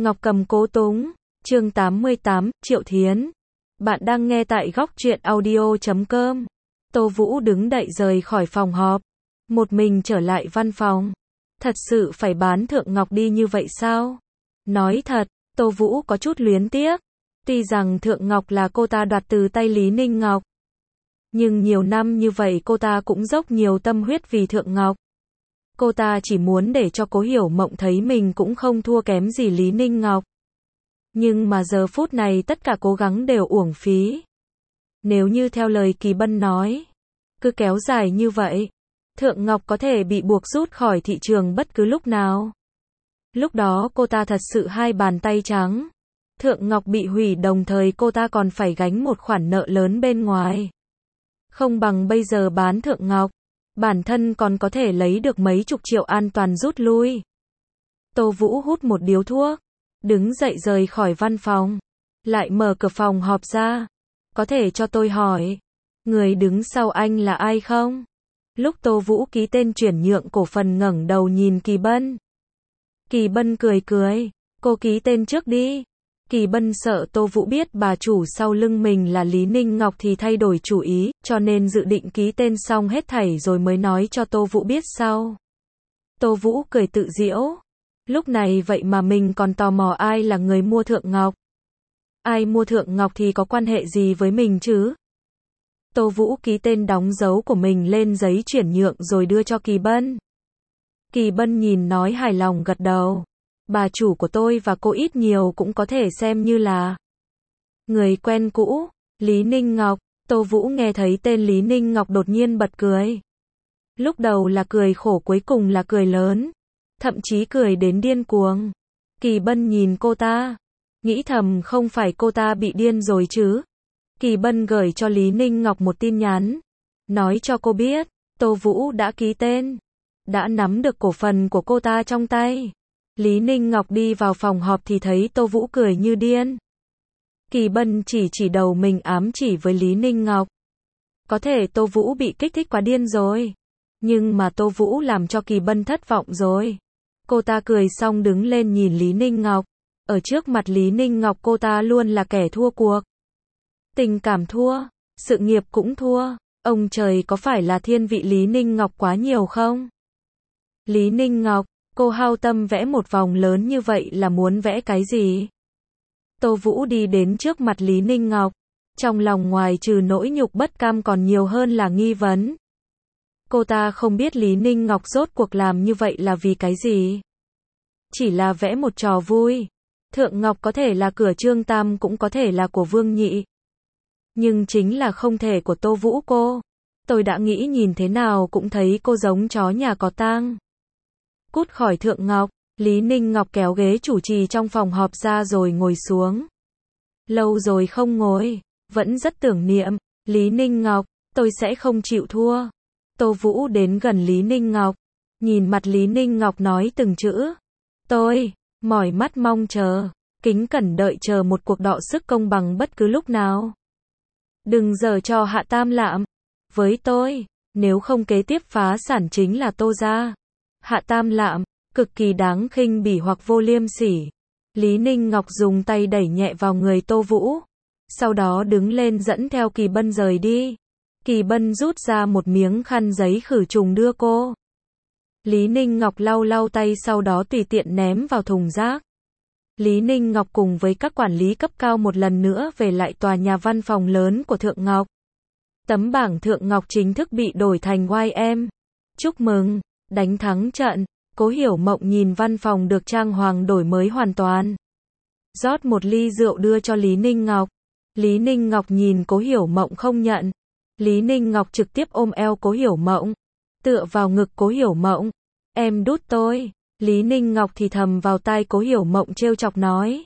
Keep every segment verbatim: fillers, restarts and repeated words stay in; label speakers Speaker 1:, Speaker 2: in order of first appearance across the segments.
Speaker 1: Ngọc Cầm Cố Túng, chương tám mươi tám, Triệu Thiến. Bạn đang nghe tại góc truyện audio chấm com. Tô Vũ đứng dậy rời khỏi phòng họp, một mình trở lại văn phòng. Thật sự phải bán Thượng Ngọc đi như vậy sao? Nói thật, Tô Vũ có chút luyến tiếc. Tuy rằng Thượng Ngọc là cô ta đoạt từ tay Lý Ninh Ngọc, nhưng nhiều năm như vậy cô ta cũng dốc nhiều tâm huyết vì Thượng Ngọc. Cô ta chỉ muốn để cho Cố Hiểu Mộng thấy mình cũng không thua kém gì Lý Ninh Ngọc. Nhưng mà giờ phút này tất cả cố gắng đều uổng phí. Nếu như theo lời Kỳ Bân nói, cứ kéo dài như vậy, Thượng Ngọc có thể bị buộc rút khỏi thị trường bất cứ lúc nào. Lúc đó cô ta thật sự hai bàn tay trắng. Thượng Ngọc bị hủy đồng thời cô ta còn phải gánh một khoản nợ lớn bên ngoài. Không bằng bây giờ bán Thượng Ngọc, bản thân còn có thể lấy được mấy chục triệu an toàn rút lui. Tô Vũ hút một điếu thuốc, đứng dậy rời khỏi văn phòng, lại mở cửa phòng họp ra. Có thể cho tôi hỏi, người đứng sau anh là ai không? Lúc Tô Vũ ký tên chuyển nhượng cổ phần ngẩng đầu nhìn Kỳ Bân. Kỳ Bân cười cười, cô ký tên trước đi. Kỳ Bân sợ Tô Vũ biết bà chủ sau lưng mình là Lý Ninh Ngọc thì thay đổi chủ ý, cho nên dự định ký tên xong hết thảy rồi mới nói cho Tô Vũ biết sau. Tô Vũ cười tự giễu. Lúc này vậy mà mình còn tò mò ai là người mua Thượng Ngọc. Ai mua Thượng Ngọc thì có quan hệ gì với mình chứ? Tô Vũ ký tên đóng dấu của mình lên giấy chuyển nhượng rồi đưa cho Kỳ Bân. Kỳ Bân nhìn nói hài lòng gật đầu. Bà chủ của tôi và cô ít nhiều cũng có thể xem như là người quen cũ. Lý Ninh Ngọc. Tô Vũ nghe thấy tên Lý Ninh Ngọc đột nhiên bật cười. Lúc đầu là cười khổ, cuối cùng là cười lớn, thậm chí cười đến điên cuồng. Kỳ Bân nhìn cô ta, nghĩ thầm không phải cô ta bị điên rồi chứ. Kỳ Bân gửi cho Lý Ninh Ngọc một tin nhắn, nói cho cô biết, Tô Vũ đã ký tên, đã nắm được cổ phần của cô ta trong tay. Lý Ninh Ngọc đi vào phòng họp thì thấy Tô Vũ cười như điên. Kỳ Bân chỉ chỉ đầu mình ám chỉ với Lý Ninh Ngọc. Có thể Tô Vũ bị kích thích quá điên rồi, nhưng mà Tô Vũ làm cho Kỳ Bân thất vọng rồi. Cô ta cười xong đứng lên nhìn Lý Ninh Ngọc. Ở trước mặt Lý Ninh Ngọc cô ta luôn là kẻ thua cuộc. Tình cảm thua, sự nghiệp cũng thua. Ông trời có phải là thiên vị Lý Ninh Ngọc quá nhiều không? Lý Ninh Ngọc, cô hao tâm vẽ một vòng lớn như vậy là muốn vẽ cái gì? Tô Vũ đi đến trước mặt Lý Ninh Ngọc. Trong lòng ngoài trừ nỗi nhục bất cam còn nhiều hơn là nghi vấn. Cô ta không biết Lý Ninh Ngọc rốt cuộc làm như vậy là vì cái gì. Chỉ là vẽ một trò vui. Thượng Ngọc có thể là cửa Trương Tam cũng có thể là của Vương Nhị. Nhưng chính là không thể của Tô Vũ cô. Tôi đã nghĩ nhìn thế nào cũng thấy cô giống chó nhà có tang. Cút khỏi Thượng Ngọc. Lý Ninh Ngọc kéo ghế chủ trì trong phòng họp ra rồi ngồi xuống. Lâu rồi không ngồi, vẫn rất tưởng niệm. Lý Ninh Ngọc, tôi sẽ không chịu thua. Tô Vũ đến gần Lý Ninh Ngọc, nhìn mặt Lý Ninh Ngọc nói từng chữ. Tôi, mỏi mắt mong chờ, kính cẩn đợi chờ một cuộc đọ sức công bằng bất cứ lúc nào. Đừng giở trò hạ tam lạm. Với tôi, nếu không kế tiếp phá sản chính là Tô gia. Hạ tam lạm, cực kỳ đáng khinh bỉ hoặc vô liêm sỉ. Lý Ninh Ngọc dùng tay đẩy nhẹ vào người Tô Vũ. Sau đó đứng lên dẫn theo Kỳ Bân rời đi. Kỳ Bân rút ra một miếng khăn giấy khử trùng đưa cô. Lý Ninh Ngọc lau lau tay sau đó tùy tiện ném vào thùng rác. Lý Ninh Ngọc cùng với các quản lý cấp cao một lần nữa về lại tòa nhà văn phòng lớn của Thượng Ngọc. Tấm bảng Thượng Ngọc chính thức bị đổi thành Y M. Chúc mừng, đánh thắng trận. Cố Hiểu Mộng nhìn văn phòng được trang hoàng đổi mới hoàn toàn. Rót một ly rượu đưa cho Lý Ninh Ngọc. Lý Ninh Ngọc nhìn Cố Hiểu Mộng không nhận. Lý Ninh Ngọc trực tiếp ôm eo Cố Hiểu Mộng, tựa vào ngực Cố Hiểu Mộng. Em đút tôi. Lý Ninh Ngọc thì thầm vào tai Cố Hiểu Mộng trêu chọc nói.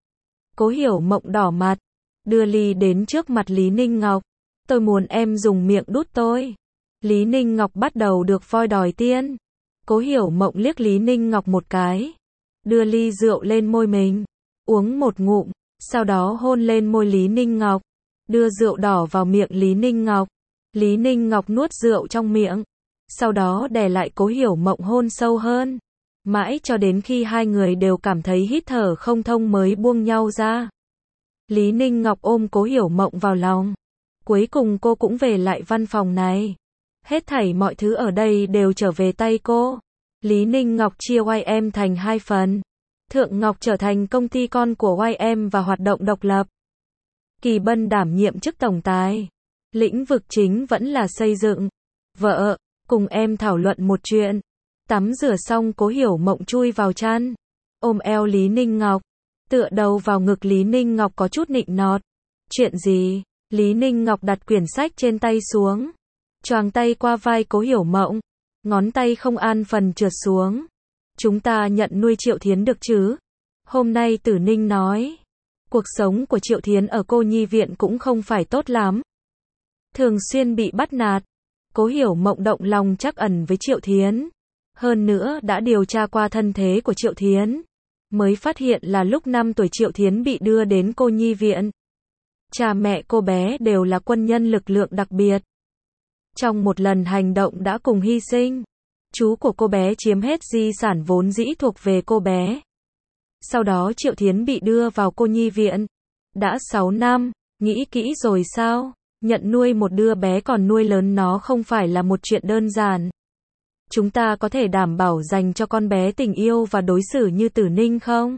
Speaker 1: Cố Hiểu Mộng đỏ mặt, đưa ly đến trước mặt Lý Ninh Ngọc. Tôi muốn em dùng miệng đút tôi. Lý Ninh Ngọc bắt đầu được voi đòi tiên. Cố Hiểu Mộng liếc Lý Ninh Ngọc một cái, đưa ly rượu lên môi mình, uống một ngụm, sau đó hôn lên môi Lý Ninh Ngọc, đưa rượu đỏ vào miệng Lý Ninh Ngọc. Lý Ninh Ngọc nuốt rượu trong miệng, sau đó đè lại Cố Hiểu Mộng hôn sâu hơn. Mãi cho đến khi hai người đều cảm thấy hít thở không thông mới buông nhau ra. Lý Ninh Ngọc ôm Cố Hiểu Mộng vào lòng. Cuối cùng cô cũng về lại văn phòng này. Hết thảy mọi thứ ở đây đều trở về tay cô. Lý Ninh Ngọc chia Y M thành hai phần. Thượng Ngọc trở thành công ty con của Y M và hoạt động độc lập. Kỳ Bân đảm nhiệm chức tổng tài. Lĩnh vực chính vẫn là xây dựng. Vợ, cùng em thảo luận một chuyện. Tắm rửa xong Cố Hiểu Mộng chui vào chăn. Ôm eo Lý Ninh Ngọc. Tựa đầu vào ngực Lý Ninh Ngọc có chút nịnh nọt. Chuyện gì? Lý Ninh Ngọc đặt quyển sách trên tay xuống. Choàng tay qua vai Cố Hiểu Mộng. Ngón tay không an phần trượt xuống. Chúng ta nhận nuôi Triệu Thiến được chứ? Hôm nay Tử Ninh nói. Cuộc sống của Triệu Thiến ở cô nhi viện cũng không phải tốt lắm. Thường xuyên bị bắt nạt. Cố Hiểu Mộng động lòng trắc ẩn với Triệu Thiến. Hơn nữa đã điều tra qua thân thế của Triệu Thiến. Mới phát hiện là lúc năm tuổi Triệu Thiến bị đưa đến cô nhi viện. Cha mẹ cô bé đều là quân nhân lực lượng đặc biệt. Trong một lần hành động đã cùng hy sinh. Chú của cô bé chiếm hết di sản vốn dĩ thuộc về cô bé. Sau đó Triệu Thiến bị đưa vào cô nhi viện. Đã sáu năm, nghĩ kỹ rồi sao? Nhận nuôi một đứa bé còn nuôi lớn nó không phải là một chuyện đơn giản. Chúng ta có thể đảm bảo dành cho con bé tình yêu và đối xử như Tử Ninh không?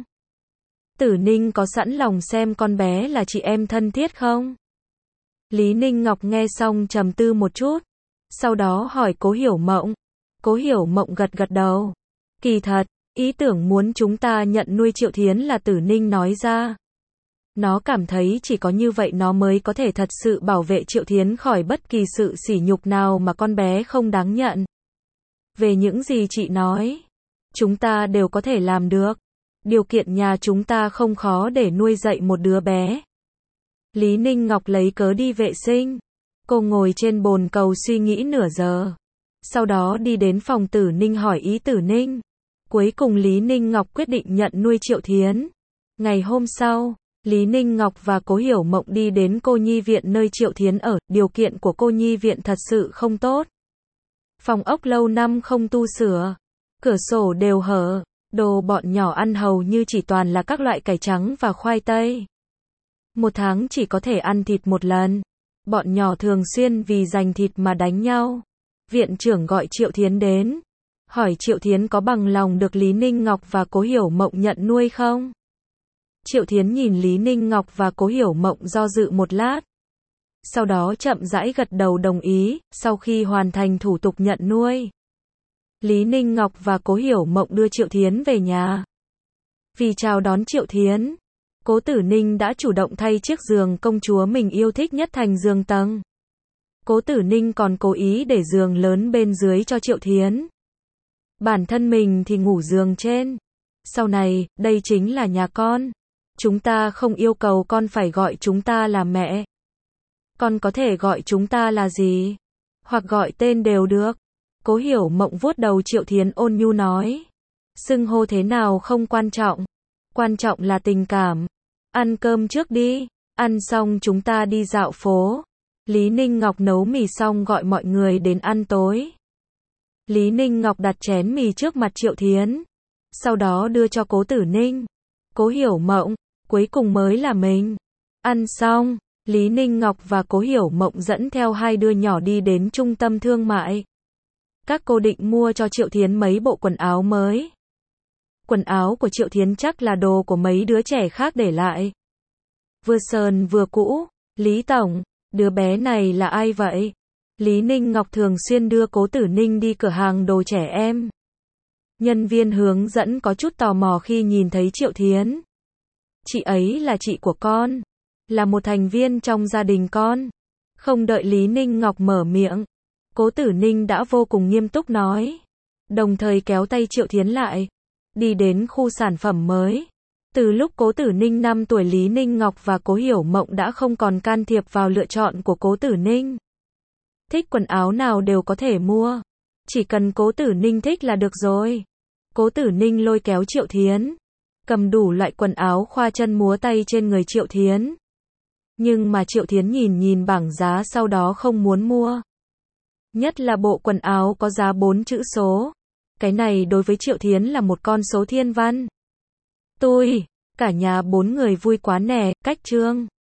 Speaker 1: Tử Ninh có sẵn lòng xem con bé là chị em thân thiết không? Lý Ninh Ngọc nghe xong trầm tư một chút. Sau đó hỏi Cố Hiểu Mộng. Cố Hiểu Mộng gật gật đầu. Kỳ thật, ý tưởng muốn chúng ta nhận nuôi Triệu Thiến là Tử Ninh nói ra. Nó cảm thấy chỉ có như vậy nó mới có thể thật sự bảo vệ Triệu Thiến khỏi bất kỳ sự sỉ nhục nào mà con bé không đáng nhận. Về những gì chị nói, chúng ta đều có thể làm được. Điều kiện nhà chúng ta không khó để nuôi dạy một đứa bé. Lý Ninh Ngọc lấy cớ đi vệ sinh. Cô ngồi trên bồn cầu suy nghĩ nửa giờ. Sau đó đi đến phòng Tử Ninh hỏi ý Tử Ninh. Cuối cùng Lý Ninh Ngọc quyết định nhận nuôi Triệu Thiến. Ngày hôm sau, Lý Ninh Ngọc và Cố Hiểu Mộng đi đến cô nhi viện nơi Triệu Thiến ở. Điều kiện của cô nhi viện thật sự không tốt. Phòng ốc lâu năm không tu sửa. Cửa sổ đều hở. Đồ bọn nhỏ ăn hầu như chỉ toàn là các loại cải trắng và khoai tây. Một tháng chỉ có thể ăn thịt một lần. Bọn nhỏ thường xuyên vì giành thịt mà đánh nhau. Viện trưởng gọi Triệu Thiến đến. Hỏi Triệu Thiến có bằng lòng được Lý Ninh Ngọc và Cố Hiểu Mộng nhận nuôi không? Triệu Thiến nhìn Lý Ninh Ngọc và Cố Hiểu Mộng do dự một lát. Sau đó chậm rãi gật đầu đồng ý, sau khi hoàn thành thủ tục nhận nuôi. Lý Ninh Ngọc và Cố Hiểu Mộng đưa Triệu Thiến về nhà. Vì chào đón Triệu Thiến, Cố Tử Ninh đã chủ động thay chiếc giường công chúa mình yêu thích nhất thành giường tầng. Cố Tử Ninh còn cố ý để giường lớn bên dưới cho Triệu Thiến. Bản thân mình thì ngủ giường trên. Sau này, đây chính là nhà con. Chúng ta không yêu cầu con phải gọi chúng ta là mẹ. Con có thể gọi chúng ta là gì? Hoặc gọi tên đều được. Cố Hiểu Mộng vuốt đầu Triệu Thiến ôn nhu nói. Xưng hô thế nào không quan trọng. Quan trọng là tình cảm. Ăn cơm trước đi. Ăn xong chúng ta đi dạo phố. Lý Ninh Ngọc nấu mì xong gọi mọi người đến ăn tối. Lý Ninh Ngọc đặt chén mì trước mặt Triệu Thiến. Sau đó đưa cho Cố Tử Ninh. Cố Hiểu Mộng. Cuối cùng mới là mình. Ăn xong, Lý Ninh Ngọc và Cố Hiểu Mộng dẫn theo hai đứa nhỏ đi đến trung tâm thương mại. Các cô định mua cho Triệu Thiến mấy bộ quần áo mới. Quần áo của Triệu Thiến chắc là đồ của mấy đứa trẻ khác để lại. Vừa sờn vừa cũ. Lý Tổng, đứa bé này là ai vậy? Lý Ninh Ngọc thường xuyên đưa Cố Tử Ninh đi cửa hàng đồ trẻ em. Nhân viên hướng dẫn có chút tò mò khi nhìn thấy Triệu Thiến. Chị ấy là chị của con. Là một thành viên trong gia đình con. Không đợi Lý Ninh Ngọc mở miệng. Cố Tử Ninh đã vô cùng nghiêm túc nói. Đồng thời kéo tay Triệu Thiến lại. Đi đến khu sản phẩm mới. Từ lúc Cố Tử Ninh năm tuổi Lý Ninh Ngọc và Cố Hiểu Mộng đã không còn can thiệp vào lựa chọn của Cố Tử Ninh. Thích quần áo nào đều có thể mua. Chỉ cần Cố Tử Ninh thích là được rồi. Cố Tử Ninh lôi kéo Triệu Thiến. Cầm đủ loại quần áo khoa chân múa tay trên người Triệu Thiến. Nhưng mà Triệu Thiến nhìn nhìn bảng giá sau đó không muốn mua. Nhất là bộ quần áo có giá bốn chữ số. Cái này đối với Triệu Thiến là một con số thiên văn. Tôi, cả nhà bốn người vui quá nè, cách Trương